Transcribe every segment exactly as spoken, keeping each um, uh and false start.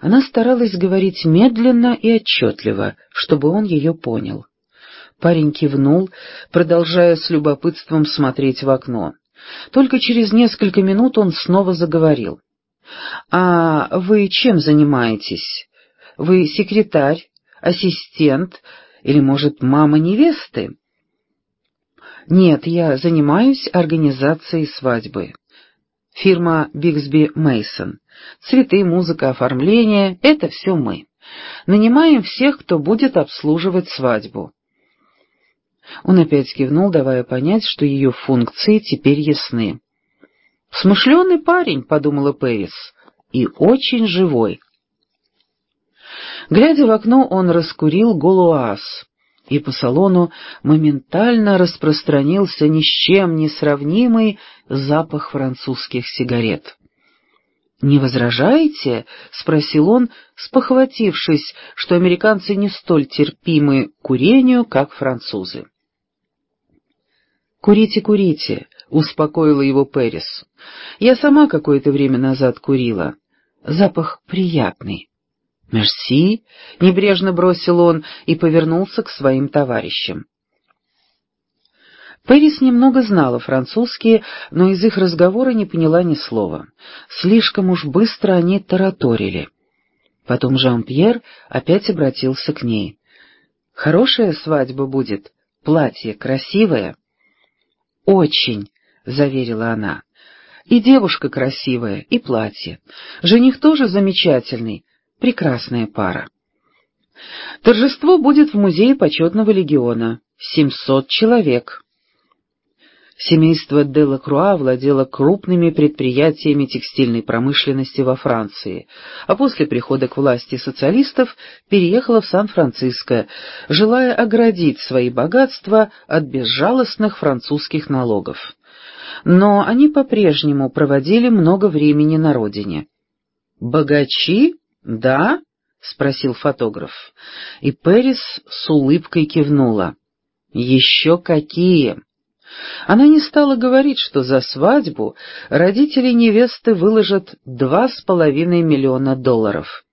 Она старалась говорить медленно и отчетливо, чтобы он ее понял. Парень кивнул, продолжая с любопытством смотреть в окно. Только через несколько минут он снова заговорил. «А вы чем занимаетесь? Вы секретарь, ассистент или, может, мама невесты?» «Нет, я занимаюсь организацией свадьбы. Фирма Бигсби Мейсон. Цветы, музыка, оформление — это все мы. Нанимаем всех, кто будет обслуживать свадьбу». Он опять кивнул, давая понять, что ее функции теперь ясны. «Смышленый парень», — подумала Пэрис, — «и очень живой». Глядя в окно, он раскурил Голуаз, и по салону моментально распространился ни с чем не сравнимый запах французских сигарет. «Не возражаете?» — спросил он, спохватившись, что американцы не столь терпимы к курению, как французы. «Курите, курите», — успокоила его Пэрис. «Я сама какое-то время назад курила. Запах приятный». «Мерси», — небрежно бросил он и повернулся к своим товарищам. Пэрис немного знала французский, но из их разговора не поняла ни слова. Слишком уж быстро они тараторили. Потом Жан-Пьер опять обратился к ней. «Хорошая свадьба будет? Платье красивое?» «Очень», — заверила она. «И девушка красивая, и платье. Жених тоже замечательный, прекрасная пара. Торжество будет в музее почетного легиона. Семьсот человек». Семейство Делакруа владело крупными предприятиями текстильной промышленности во Франции, а после прихода к власти социалистов переехало в Сан-Франциско, желая оградить свои богатства от безжалостных французских налогов. Но они по-прежнему проводили много времени на родине. «Богачи? Да?» — спросил фотограф, и Пэрис с улыбкой кивнула. «Еще какие!» Она не стала говорить, что за свадьбу родители невесты выложат два с половиной миллиона долларов.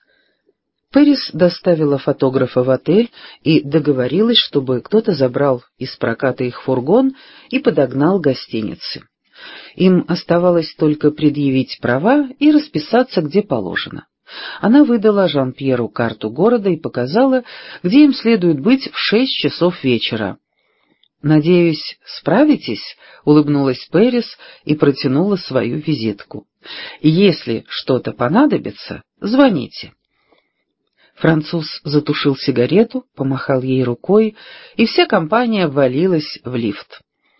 Пэрис доставила фотографа в отель и договорилась, чтобы кто-то забрал из проката их фургон и подогнал к гостинице. Им оставалось только предъявить права и расписаться, где положено. Она выдала Жан-Пьеру карту города и показала, где им следует быть в шесть часов вечера. «Надеюсь, справитесь?» — улыбнулась Пэрис и протянула свою визитку. «Если что-то понадобится, звоните». Француз затушил сигарету, помахал ей рукой, и вся компания ввалилась в лифт.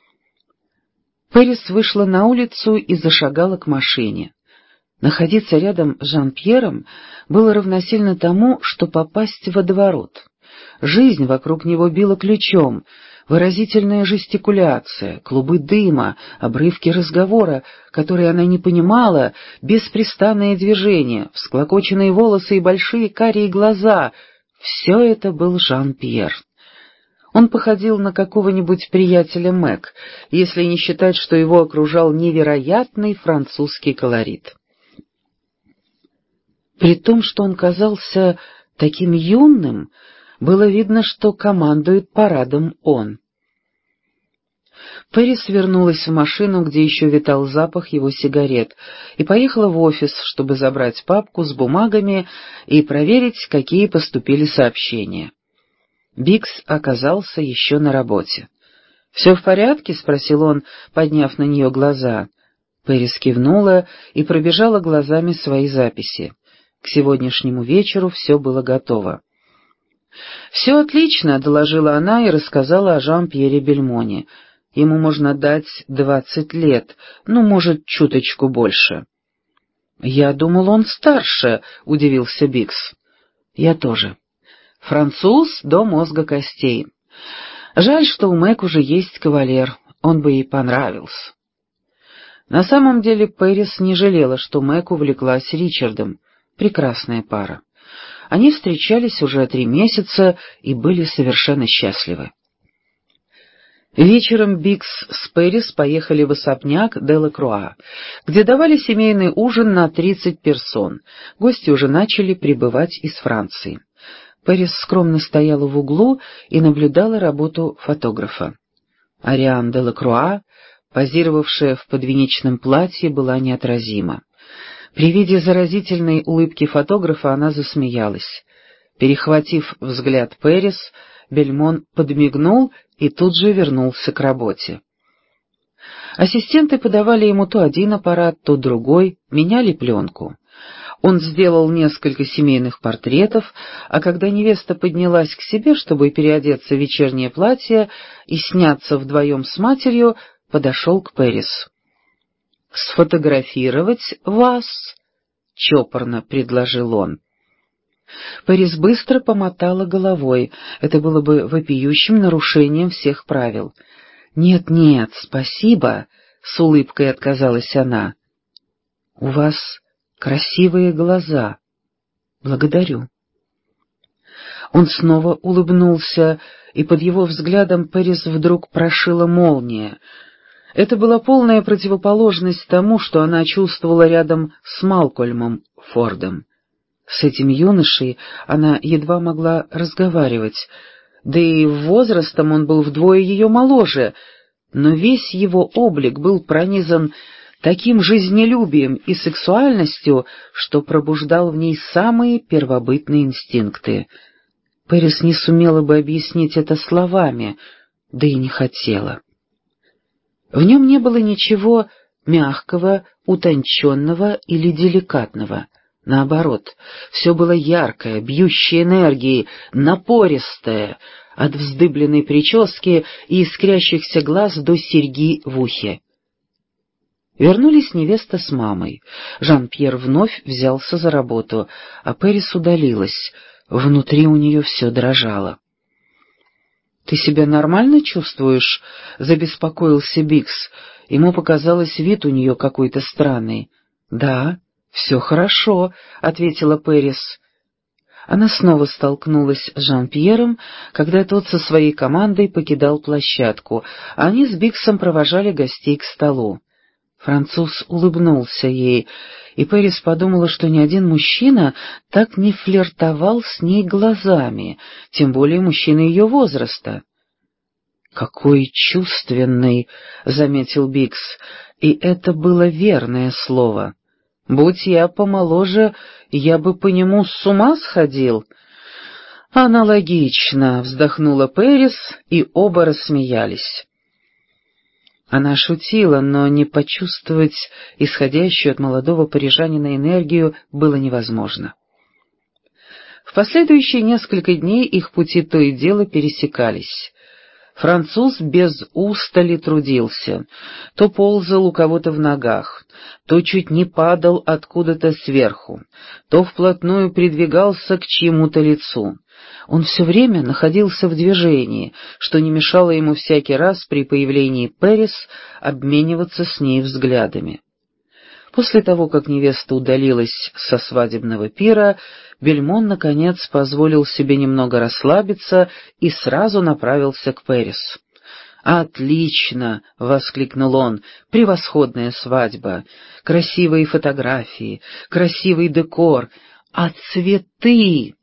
Пэрис вышла на улицу и зашагала к машине. Находиться рядом с Жан-Пьером было равносильно тому, что попасть в водоворот. Жизнь вокруг него била ключом, выразительная жестикуляция, клубы дыма, обрывки разговора, которые она не понимала, беспрестанные движения, всклокоченные волосы и большие карие глаза — все это был Жан-Пьер. Он походил на какого-нибудь приятеля Мэг, если не считать, что его окружал невероятный французский колорит. При том, что он казался таким юным, было видно, что командует парадом он. Пэрис вернулась в машину, где еще витал запах его сигарет, и поехала в офис, чтобы забрать папку с бумагами и проверить, какие поступили сообщения. Бикс оказался еще на работе. «Все в порядке?» — спросил он, подняв на нее глаза. Пэрис кивнула и пробежала глазами свои записи. К сегодняшнему вечеру все было готово. «Все отлично», — доложила она и рассказала о Жан-Пьере Бельмоне. «Ему можно дать двадцать лет, ну, может, чуточку больше». «Я думал, он старше», — удивился Бикс. «Я тоже. Француз до мозга костей. Жаль, что у Мэг уже есть кавалер, он бы ей понравился». На самом деле Пэрис не жалела, что Мэг увлеклась Ричардом. Прекрасная пара. Они встречались уже три месяца и были совершенно счастливы. Вечером Бикс с Пэрис поехали в особняк Делакруа, где давали семейный ужин на тридцать персон. Гости уже начали прибывать из Франции. Пэрис скромно стояла в углу и наблюдала работу фотографа. Ариан Делакруа, позировавшая в подвенечном платье, была неотразима. При виде заразительной улыбки фотографа она засмеялась. Перехватив взгляд Пэрис, Бельмон подмигнул и тут же вернулся к работе. Ассистенты подавали ему то один аппарат, то другой, меняли пленку. Он сделал несколько семейных портретов, а когда невеста поднялась к себе, чтобы переодеться в вечернее платье и сняться вдвоем с матерью, подошел к Пэрис. «Сфотографировать вас?» — чопорно предложил он. Пэрис быстро помотала головой. Это было бы вопиющим нарушением всех правил. «Нет-нет, спасибо», — с улыбкой отказалась она. «У вас красивые глаза. Благодарю». Он снова улыбнулся, и под его взглядом Пэрис вдруг прошила молния. Это была полная противоположность тому, что она чувствовала рядом с Малкольмом Фордом. С этим юношей она едва могла разговаривать, да и возрастом он был вдвое ее моложе, но весь его облик был пронизан таким жизнелюбием и сексуальностью, что пробуждал в ней самые первобытные инстинкты. Пэрис не сумела бы объяснить это словами, да и не хотела. В нем не было ничего мягкого, утонченного или деликатного. Наоборот, все было яркое, бьющее энергией, напористое, от вздыбленной прически и искрящихся глаз до серьги в ухе. Вернулись невеста с мамой. Жан-Пьер вновь взялся за работу, а Пэрис удалилась. Внутри у нее все дрожало. «Ты себя нормально чувствуешь?» — забеспокоился Бикс. Ему показалось, вид у нее какой-то странный. «Да, все хорошо», — ответила Пэрис. Она снова столкнулась с Жан-Пьером, когда тот со своей командой покидал площадку, а они с Биксом провожали гостей к столу. Француз улыбнулся ей, и Пэрис подумала, что ни один мужчина так не флиртовал с ней глазами, тем более мужчина ее возраста. «Какой чувственный!» — заметил Бикс, и это было верное слово. «Будь я помоложе, я бы по нему с ума сходил». «Аналогично», — вздохнула Пэрис, и оба рассмеялись. Она шутила, но не почувствовать исходящую от молодого парижанина энергию было невозможно. В последующие несколько дней их пути то и дело пересекались. Француз без устали трудился, то ползал у кого-то в ногах, то чуть не падал откуда-то сверху, то вплотную придвигался к чьему-то лицу. Он все время находился в движении, что не мешало ему всякий раз при появлении Пэрис обмениваться с ней взглядами. После того, как невеста удалилась со свадебного пира, Бельмон, наконец, позволил себе немного расслабиться и сразу направился к Пэрис. «Отлично!» — воскликнул он. «Превосходная свадьба! Красивые фотографии, красивый декор, а цветы!»